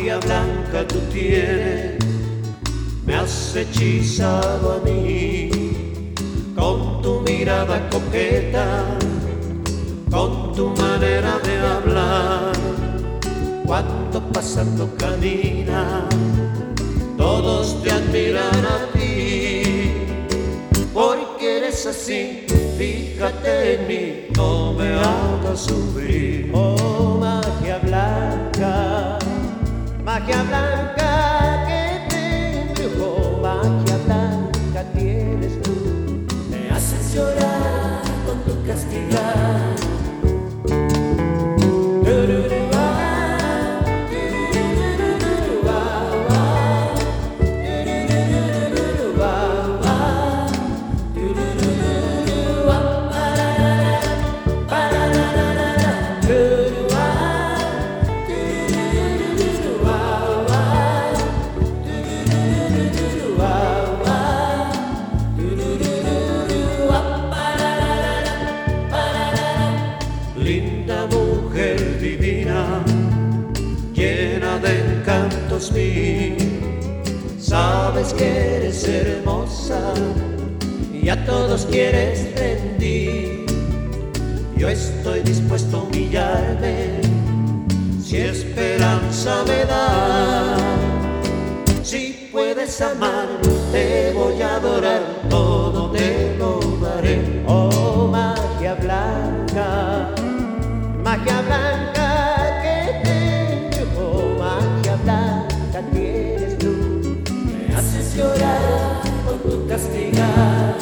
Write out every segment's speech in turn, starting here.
Magia blanca tú tienes, me has hechizado a mí, con tu mirada coqueta, con tu manera de hablar. Cuando pasando caminas, todos te admiran a ti, porque eres así. Fíjate en mí, no me hagas sufrir. Oh, magia blanca que te embrujó, magia blanca tienes tú. Me haces llorar con tu castigar. Linda mujer divina, llena de encantos mí, sabes que eres hermosa y a todos quieres rendir. Yo estoy dispuesto a humillarme si esperanza me da. Si puedes amar, te voy a adorar, todo te lo daré. Oh, magia blanca que te embrujó, magia blanca tienes tú. Me haces llorar con tu castigar.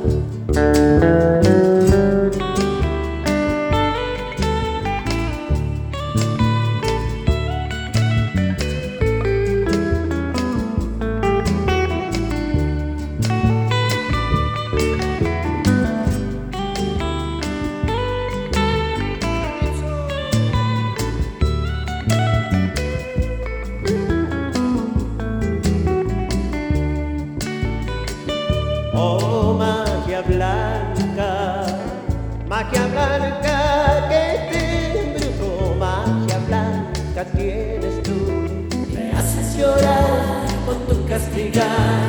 Oh, magia blanca que te embrujó, magia blanca tienes tú. Me haces llorar con tu castigar.